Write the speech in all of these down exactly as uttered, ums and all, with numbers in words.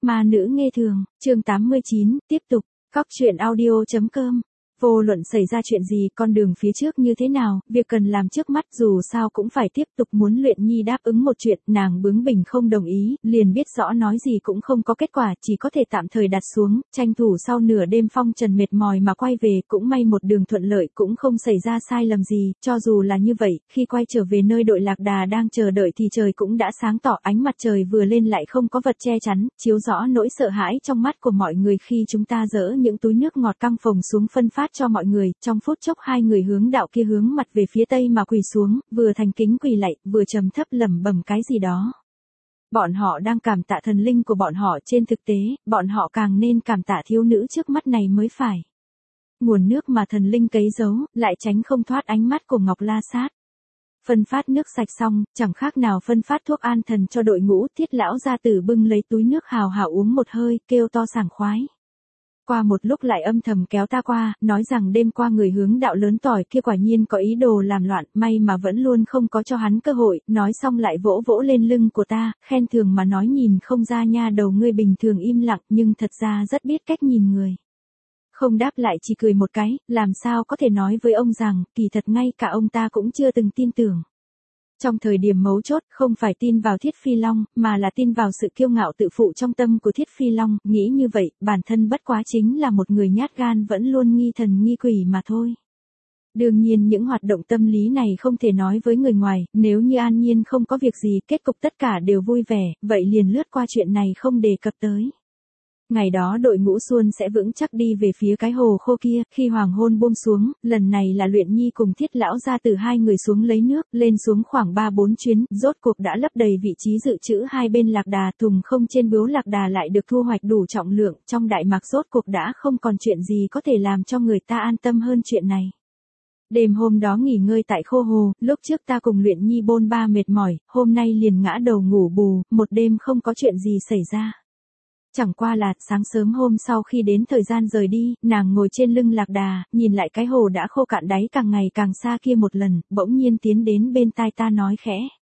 Ma nữ nghe thường, chương tám mươi chín, tiếp tục, góc truyện audio chấm com. Vô luận xảy ra chuyện gì, con đường phía trước như thế nào, việc cần làm trước mắt dù sao cũng phải tiếp tục. Muốn Luyện Nhi đáp ứng một chuyện, nàng bướng bỉnh không đồng ý, liền biết rõ nói gì cũng không có kết quả, chỉ có thể tạm thời đặt xuống, tranh thủ sau nửa đêm phong trần mệt mỏi mà quay về. Cũng may một đường thuận lợi, cũng không xảy ra sai lầm gì. Cho dù là như vậy, khi quay trở về nơi đội lạc đà đang chờ đợi thì trời cũng đã sáng tỏ, ánh mặt trời vừa lên lại không có vật che chắn, chiếu rõ nỗi sợ hãi trong mắt của mọi người khi chúng ta dỡ những túi nước ngọt căng phồng xuống phân phát cho mọi người. Trong phút chốc hai người hướng đạo kia hướng mặt về phía tây mà quỳ xuống, vừa thành kính quỳ lạy, vừa trầm thấp lẩm bẩm cái gì đó. Bọn họ đang cảm tạ thần linh của bọn họ, trên thực tế, bọn họ càng nên cảm tạ thiếu nữ trước mắt này mới phải. Nguồn nước mà thần linh cấy giấu, lại tránh không thoát ánh mắt của Ngọc La Sát. Phân phát nước sạch xong, chẳng khác nào phân phát thuốc an thần cho đội ngũ. Thiết lão gia tử bưng lấy túi nước hào hào uống một hơi, kêu to sảng khoái. Qua một lúc lại âm thầm kéo ta qua, nói rằng đêm qua người hướng đạo lớn tỏi kia quả nhiên có ý đồ làm loạn, may mà vẫn luôn không có cho hắn cơ hội. Nói xong lại vỗ vỗ lên lưng của ta, khen thường mà nói, nhìn không ra nha đầu ngươi bình thường im lặng nhưng thật ra rất biết cách nhìn người. Không đáp lại, chỉ cười một cái, làm sao có thể nói với ông rằng, kỳ thật ngay cả ông ta cũng chưa từng tin tưởng. Trong thời điểm mấu chốt, không phải tin vào Thiết Phi Long, mà là tin vào sự kiêu ngạo tự phụ trong tâm của Thiết Phi Long. Nghĩ như vậy, bản thân bất quá chính là một người nhát gan vẫn luôn nghi thần nghi quỷ mà thôi. Đương nhiên những hoạt động tâm lý này không thể nói với người ngoài, nếu như an nhiên không có việc gì, kết cục tất cả đều vui vẻ, vậy liền lướt qua chuyện này không đề cập tới. Ngày đó đội ngũ xuân sẽ vững chắc đi về phía cái hồ khô kia. Khi hoàng hôn buông xuống, lần này là Luyện Nhi cùng Thiết lão gia tử hai người xuống lấy nước, lên xuống khoảng ba bốn chuyến, rốt cuộc đã lấp đầy vị trí dự trữ hai bên lạc đà. Thùng không trên bướu lạc đà lại được thu hoạch đủ trọng lượng, trong Đại Mạc rốt cuộc đã không còn chuyện gì có thể làm cho người ta an tâm hơn chuyện này. Đêm hôm đó nghỉ ngơi tại khô hồ, lúc trước ta cùng Luyện Nhi bôn ba mệt mỏi, hôm nay liền ngã đầu ngủ bù, một đêm không có chuyện gì xảy ra. Chẳng qua là, sáng sớm hôm sau khi đến thời gian rời đi, nàng ngồi trên lưng lạc đà, nhìn lại cái hồ đã khô cạn đáy càng ngày càng xa kia một lần, bỗng nhiên tiến đến bên tai ta nói khẽ.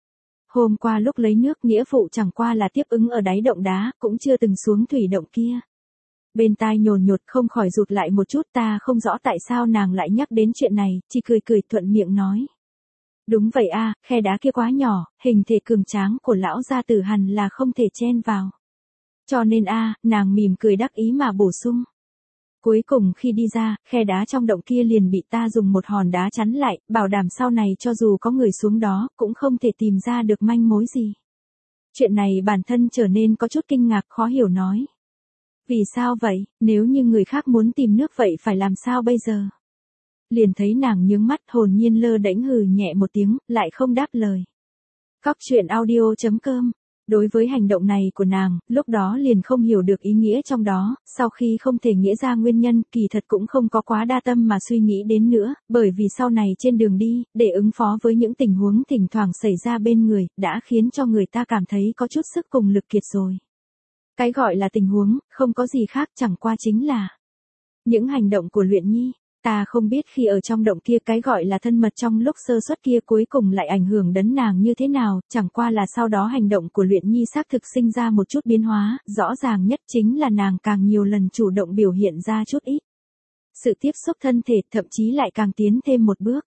Hôm qua lúc lấy nước, nghĩa phụ chẳng qua là tiếp ứng ở đáy động đá, cũng chưa từng xuống thủy động kia. Bên tai nhồn nhột không khỏi rụt lại một chút, ta không rõ tại sao nàng lại nhắc đến chuyện này, chỉ cười cười thuận miệng nói. Đúng vậy a, khe đá kia quá nhỏ, hình thể cường tráng của lão gia tử hẳn là không thể chen vào. Cho nên a, nàng mỉm cười đắc ý mà bổ sung. Cuối cùng khi đi ra, khe đá trong động kia liền bị ta dùng một hòn đá chắn lại, bảo đảm sau này cho dù có người xuống đó, cũng không thể tìm ra được manh mối gì. Chuyện này bản thân trở nên có chút kinh ngạc, khó hiểu nói. Vì sao vậy, nếu như người khác muốn tìm nước vậy phải làm sao bây giờ? Liền thấy nàng nhướng mắt, hồn nhiên lơ đễnh hừ nhẹ một tiếng, lại không đáp lời. Góc truyện audio chấm com. Đối với hành động này của nàng, lúc đó liền không hiểu được ý nghĩa trong đó, sau khi không thể nghĩa ra nguyên nhân, kỳ thật cũng không có quá đa tâm mà suy nghĩ đến nữa, bởi vì sau này trên đường đi, để ứng phó với những tình huống thỉnh thoảng xảy ra bên người, đã khiến cho người ta cảm thấy có chút sức cùng lực kiệt rồi. Cái gọi là tình huống, không có gì khác, chẳng qua chính là những hành động của Luyện Nhi. Ta không biết khi ở trong động kia cái gọi là thân mật trong lúc sơ suất kia cuối cùng lại ảnh hưởng đến nàng như thế nào, chẳng qua là sau đó hành động của Luyện Nhi xác thực sinh ra một chút biến hóa, rõ ràng nhất chính là nàng càng nhiều lần chủ động biểu hiện ra chút ít. Sự tiếp xúc thân thể, thậm chí lại càng tiến thêm một bước.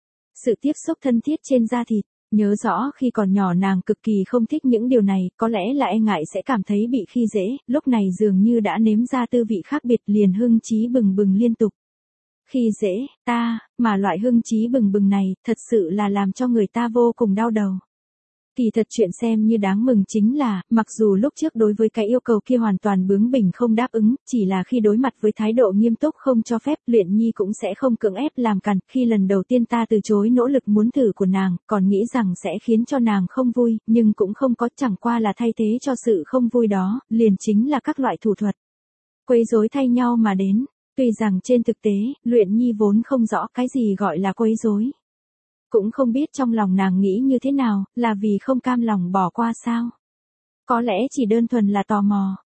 Sự tiếp xúc thân thiết trên da thịt. Nhớ rõ khi còn nhỏ nàng cực kỳ không thích những điều này, có lẽ là e ngại sẽ cảm thấy bị khi dễ, lúc này dường như đã nếm ra tư vị khác biệt, liền hưng chí bừng bừng liên tục. Khi dễ, ta, mà loại hưng chí bừng bừng này, thật sự là làm cho người ta vô cùng đau đầu. Kỳ thật chuyện xem như đáng mừng chính là, mặc dù lúc trước đối với cái yêu cầu kia hoàn toàn bướng bỉnh không đáp ứng, chỉ là khi đối mặt với thái độ nghiêm túc không cho phép, Luyện Nhi cũng sẽ không cưỡng ép làm càn. Khi lần đầu tiên ta từ chối nỗ lực muốn thử của nàng, còn nghĩ rằng sẽ khiến cho nàng không vui, nhưng cũng không có, chẳng qua là thay thế cho sự không vui đó, liền chính là các loại thủ thuật. Quấy rối thay nhau mà đến. Tuy rằng trên thực tế, Luyện Nhi vốn không rõ cái gì gọi là quấy rối. Cũng không biết trong lòng nàng nghĩ như thế nào, là vì không cam lòng bỏ qua sao? Có lẽ chỉ đơn thuần là tò mò.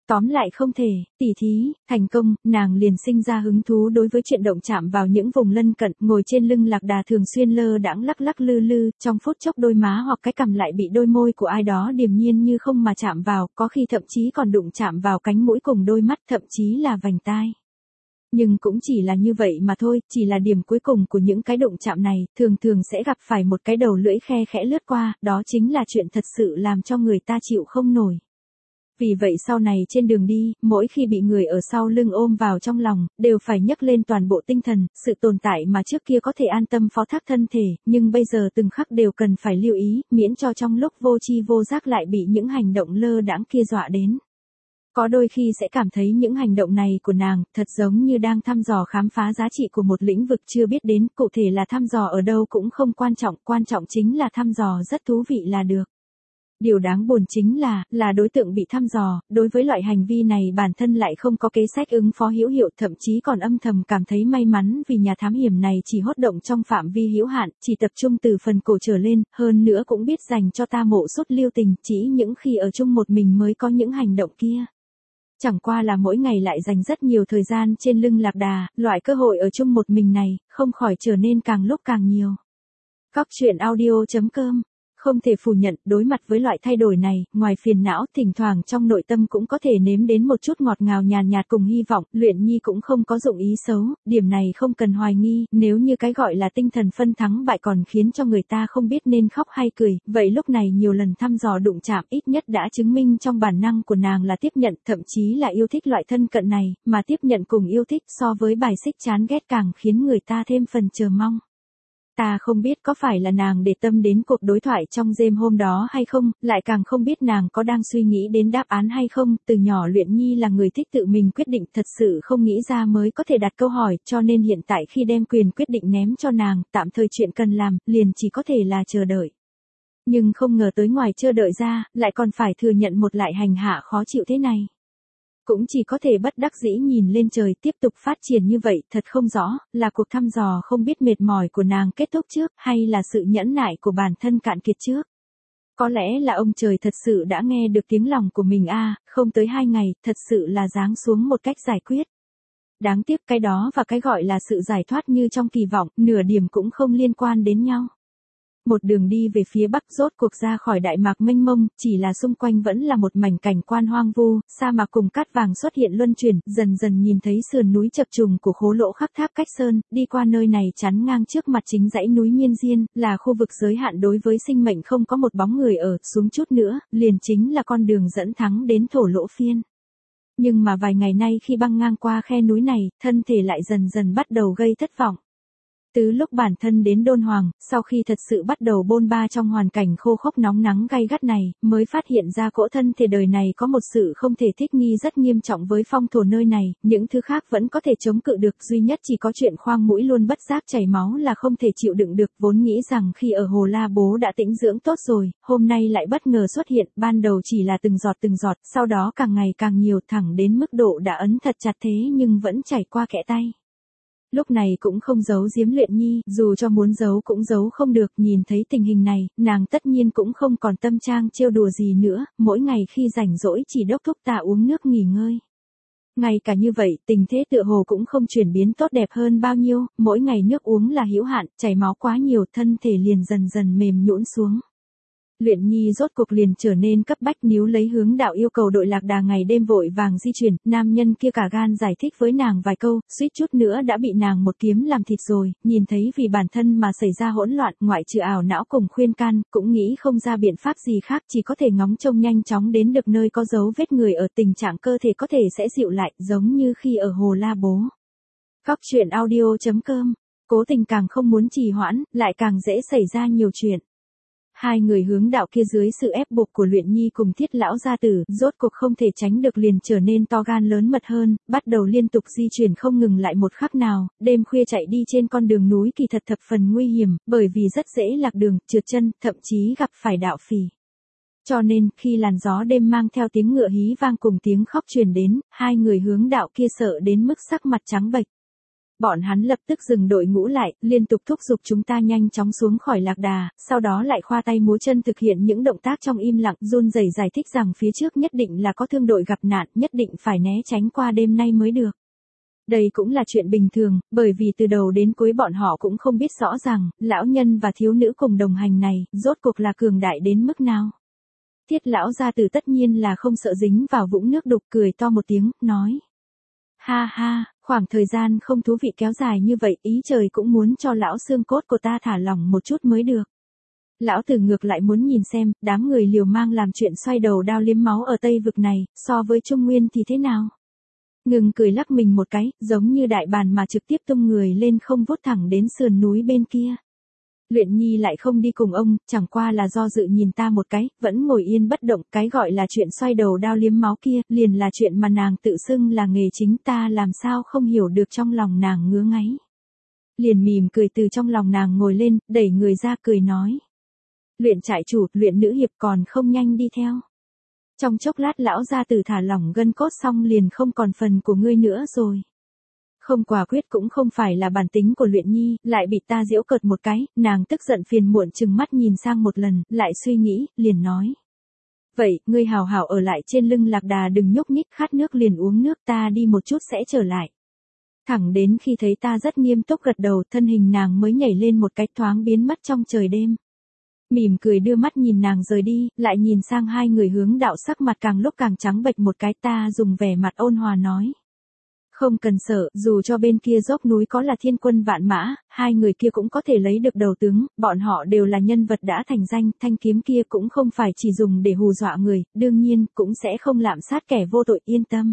Tóm lại không thể, tỉ thí, thành công, nàng liền sinh ra hứng thú đối với chuyện động chạm vào những vùng lân cận, ngồi trên lưng lạc đà thường xuyên lơ đãng lắc lắc lư lư, trong phút chốc đôi má hoặc cái cằm lại bị đôi môi của ai đó điềm nhiên như không mà chạm vào, có khi thậm chí còn đụng chạm vào cánh mũi cùng đôi mắt, thậm chí là vành tai. Nhưng cũng chỉ là như vậy mà thôi, chỉ là điểm cuối cùng của những cái đụng chạm này, thường thường sẽ gặp phải một cái đầu lưỡi khe khẽ lướt qua, đó chính là chuyện thật sự làm cho người ta chịu không nổi. Vì vậy sau này trên đường đi, mỗi khi bị người ở sau lưng ôm vào trong lòng, đều phải nhấc lên toàn bộ tinh thần, sự tồn tại mà trước kia có thể an tâm phó thác thân thể, nhưng bây giờ từng khắc đều cần phải lưu ý, miễn cho trong lúc vô tri vô giác lại bị những hành động lơ đãng kia dọa đến. Có đôi khi sẽ cảm thấy những hành động này của nàng, thật giống như đang thăm dò khám phá giá trị của một lĩnh vực chưa biết đến, cụ thể là thăm dò ở đâu cũng không quan trọng, quan trọng chính là thăm dò rất thú vị là được. Điều đáng buồn chính là, là đối tượng bị thăm dò, đối với loại hành vi này bản thân lại không có kế sách ứng phó hữu hiệu, thậm chí còn âm thầm cảm thấy may mắn vì nhà thám hiểm này chỉ hốt động trong phạm vi hữu hạn, chỉ tập trung từ phần cổ trở lên, hơn nữa cũng biết dành cho ta mộ sút lưu tình, chỉ những khi ở chung một mình mới có những hành động kia. Chẳng qua là mỗi ngày lại dành rất nhiều thời gian trên lưng lạc đà, loại cơ hội ở chung một mình này, không khỏi trở nên càng lúc càng nhiều. Góc truyện audio chấm com. Không thể phủ nhận, đối mặt với loại thay đổi này, ngoài phiền não, thỉnh thoảng trong nội tâm cũng có thể nếm đến một chút ngọt ngào nhàn nhạt cùng hy vọng, Luyện Nhi cũng không có dụng ý xấu, điểm này không cần hoài nghi, nếu như cái gọi là tinh thần phân thắng bại còn khiến cho người ta không biết nên khóc hay cười, vậy lúc này nhiều lần thăm dò đụng chạm ít nhất đã chứng minh trong bản năng của nàng là tiếp nhận, thậm chí là yêu thích loại thân cận này, mà tiếp nhận cùng yêu thích so với bài xích chán ghét càng khiến người ta thêm phần chờ mong. Ta không biết có phải là nàng để tâm đến cuộc đối thoại trong đêm hôm đó hay không, lại càng không biết nàng có đang suy nghĩ đến đáp án hay không, từ nhỏ Luyện Nhi là người thích tự mình quyết định, thật sự không nghĩ ra mới có thể đặt câu hỏi, cho nên hiện tại khi đem quyền quyết định ném cho nàng, tạm thời chuyện cần làm, liền chỉ có thể là chờ đợi. Nhưng không ngờ tới ngoài chờ đợi ra, lại còn phải thừa nhận một lại hành hạ khó chịu thế này. Cũng chỉ có thể bất đắc dĩ nhìn lên trời tiếp tục phát triển như vậy, thật không rõ, là cuộc thăm dò không biết mệt mỏi của nàng kết thúc trước, hay là sự nhẫn nại của bản thân cạn kiệt trước. Có lẽ là ông trời thật sự đã nghe được tiếng lòng của mình a, à, không tới hai ngày, thật sự là giáng xuống một cách giải quyết. Đáng tiếc cái đó và cái gọi là sự giải thoát như trong kỳ vọng, nửa điểm cũng không liên quan đến nhau. Một đường đi về phía bắc rốt cuộc ra khỏi Đại Mạc mênh mông, chỉ là xung quanh vẫn là một mảnh cảnh quan hoang vu, sa mạc cùng cát vàng xuất hiện luân chuyển, dần dần nhìn thấy sườn núi chập trùng của khố lỗ khắc tháp cách sơn, đi qua nơi này chắn ngang trước mặt chính dãy núi Miên Diên, là khu vực giới hạn đối với sinh mệnh không có một bóng người ở, xuống chút nữa, liền chính là con đường dẫn thắng đến thổ lỗ phiên. Nhưng mà vài ngày nay khi băng ngang qua khe núi này, thân thể lại dần dần bắt đầu gây thất vọng. Từ lúc bản thân đến Đôn Hoàng, sau khi thật sự bắt đầu bôn ba trong hoàn cảnh khô khốc nóng nắng gay gắt này, mới phát hiện ra cỗ thân thể đời này có một sự không thể thích nghi rất nghiêm trọng với phong thổ nơi này, những thứ khác vẫn có thể chống cự được, duy nhất chỉ có chuyện khoang mũi luôn bất giác chảy máu là không thể chịu đựng được, vốn nghĩ rằng khi ở Hồ La Bố đã tĩnh dưỡng tốt rồi, hôm nay lại bất ngờ xuất hiện, ban đầu chỉ là từng giọt từng giọt, sau đó càng ngày càng nhiều thẳng đến mức độ đã ấn thật chặt thế nhưng vẫn chảy qua kẽ tay. Lúc này cũng không giấu giếm Luyện Nhi, dù cho muốn giấu cũng giấu không được, nhìn thấy tình hình này, nàng tất nhiên cũng không còn tâm trạng trêu đùa gì nữa, mỗi ngày khi rảnh rỗi chỉ đốc thúc ta uống nước nghỉ ngơi. Ngay cả như vậy, tình thế tựa hồ cũng không chuyển biến tốt đẹp hơn bao nhiêu, mỗi ngày nước uống là hữu hạn, chảy máu quá nhiều, thân thể liền dần dần mềm nhũn xuống. Luyện Nhi rốt cuộc liền trở nên cấp bách, níu lấy hướng đạo yêu cầu đội lạc đà ngày đêm vội vàng di chuyển, nam nhân kia cả gan giải thích với nàng vài câu, suýt chút nữa đã bị nàng một kiếm làm thịt rồi, nhìn thấy vì bản thân mà xảy ra hỗn loạn, ngoại trừ ảo não cùng khuyên can, cũng nghĩ không ra biện pháp gì khác, chỉ có thể ngóng trông nhanh chóng đến được nơi có dấu vết người ở, tình trạng cơ thể có thể sẽ dịu lại, giống như khi ở Hồ La Bố. Góc truyện audio chấm com, cố tình càng không muốn trì hoãn, lại càng dễ xảy ra nhiều chuyện. Hai người hướng đạo kia dưới sự ép buộc của Luyện Nhi cùng Thiết lão gia tử, rốt cuộc không thể tránh được liền trở nên to gan lớn mật hơn, bắt đầu liên tục di chuyển không ngừng lại một khắc nào, đêm khuya chạy đi trên con đường núi kỳ thật thập phần nguy hiểm, bởi vì rất dễ lạc đường, trượt chân, thậm chí gặp phải đạo phỉ. Cho nên, khi làn gió đêm mang theo tiếng ngựa hí vang cùng tiếng khóc truyền đến, hai người hướng đạo kia sợ đến mức sắc mặt trắng bệch. bọn hắn lập tức dừng đội ngũ lại, liên tục thúc giục chúng ta nhanh chóng xuống khỏi lạc đà, sau đó lại khoa tay múa chân thực hiện những động tác trong im lặng, run rẩy giải thích rằng phía trước nhất định là có thương đội gặp nạn, nhất định phải né tránh qua đêm nay mới được. Đây cũng là chuyện bình thường, bởi vì từ đầu đến cuối bọn họ cũng không biết rõ rằng, lão nhân và thiếu nữ cùng đồng hành này, rốt cuộc là cường đại đến mức nào. Thiết lão gia tử tất nhiên là không sợ dính vào vũng nước đục, cười to một tiếng, nói. Ha ha, khoảng thời gian không thú vị kéo dài như vậy, ý trời cũng muốn cho lão xương cốt của ta thả lỏng một chút mới được. Lão tử ngược lại muốn nhìn xem, đám người liều mang làm chuyện xoay đầu đao liếm máu ở Tây Vực này, so với Trung Nguyên thì thế nào? Ngừng cười lắc mình một cái, giống như đại bàng mà trực tiếp tung người lên không vút thẳng đến sườn núi bên kia. Luyện Nhi lại không đi cùng ông, chẳng qua là do dự nhìn ta một cái, vẫn ngồi yên bất động, cái gọi là chuyện xoay đầu đao liếm máu kia, liền là chuyện mà nàng tự xưng là nghề chính, ta làm sao không hiểu được, trong lòng nàng ngứa ngáy. Liền mỉm cười từ trong lòng nàng ngồi lên, đẩy người ra cười nói. Luyện trại chủ, luyện nữ hiệp còn không nhanh đi theo. Trong chốc lát lão gia tử thả lỏng gân cốt xong liền không còn phần của ngươi nữa rồi. Không quả quyết cũng không phải là bản tính của Luyện Nhi, lại bị ta giễu cợt một cái, nàng tức giận phiền muộn chừng mắt nhìn sang một lần, lại suy nghĩ, liền nói. Vậy, ngươi hào hào ở lại trên lưng lạc đà đừng nhúc nhích, khát nước liền uống nước, ta đi một chút sẽ trở lại. Thẳng đến khi thấy ta rất nghiêm túc gật đầu, thân hình nàng mới nhảy lên một cái thoáng biến mất trong trời đêm. Mỉm cười đưa mắt nhìn nàng rời đi, lại nhìn sang hai người hướng đạo, sắc mặt càng lúc càng trắng bệch một cái, ta dùng vẻ mặt ôn hòa nói. Không cần sợ, dù cho bên kia dốc núi có là thiên quân vạn mã, hai người kia cũng có thể lấy được đầu tướng, bọn họ đều là nhân vật đã thành danh, thanh kiếm kia cũng không phải chỉ dùng để hù dọa người, đương nhiên, cũng sẽ không lạm sát kẻ vô tội, yên tâm.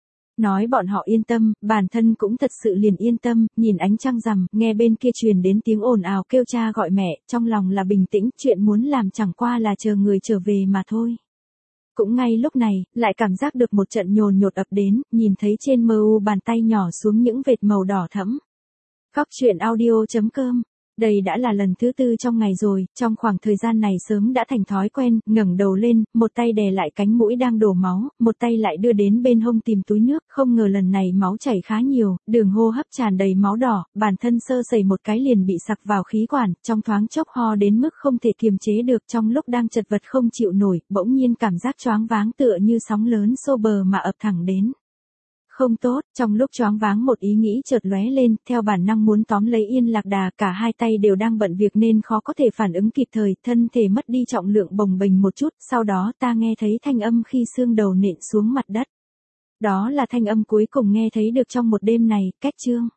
Nói bọn họ yên tâm, bản thân cũng thật sự liền yên tâm, nhìn ánh trăng rằm, nghe bên kia truyền đến tiếng ồn ào kêu cha gọi mẹ, trong lòng là bình tĩnh, chuyện muốn làm chẳng qua là chờ người trở về mà thôi. Cũng ngay lúc này, lại cảm giác được một trận nhồn nhột ập đến, nhìn thấy trên mờ u bàn tay nhỏ xuống những vệt màu đỏ thẫm. Góc truyện audio chấm com. Đây đã là lần thứ tư trong ngày rồi, trong khoảng thời gian này sớm đã thành thói quen, ngẩng đầu lên, một tay đè lại cánh mũi đang đổ máu, một tay lại đưa đến bên hông tìm túi nước, không ngờ lần này máu chảy khá nhiều, đường hô hấp tràn đầy máu đỏ, bản thân sơ sẩy một cái liền bị sặc vào khí quản, trong thoáng chốc ho đến mức không thể kiềm chế được, trong lúc đang chật vật không chịu nổi, bỗng nhiên cảm giác choáng váng tựa như sóng lớn xô bờ mà ập thẳng đến. Không tốt, trong lúc choáng váng một ý nghĩ chợt lóe lên, theo bản năng muốn tóm lấy Yên Lạc Đà, cả hai tay đều đang bận việc nên khó có thể phản ứng kịp thời, thân thể mất đi trọng lượng bồng bềnh một chút, sau đó ta nghe thấy thanh âm khi xương đầu nện xuống mặt đất. Đó là thanh âm cuối cùng nghe thấy được trong một đêm này, cách chương.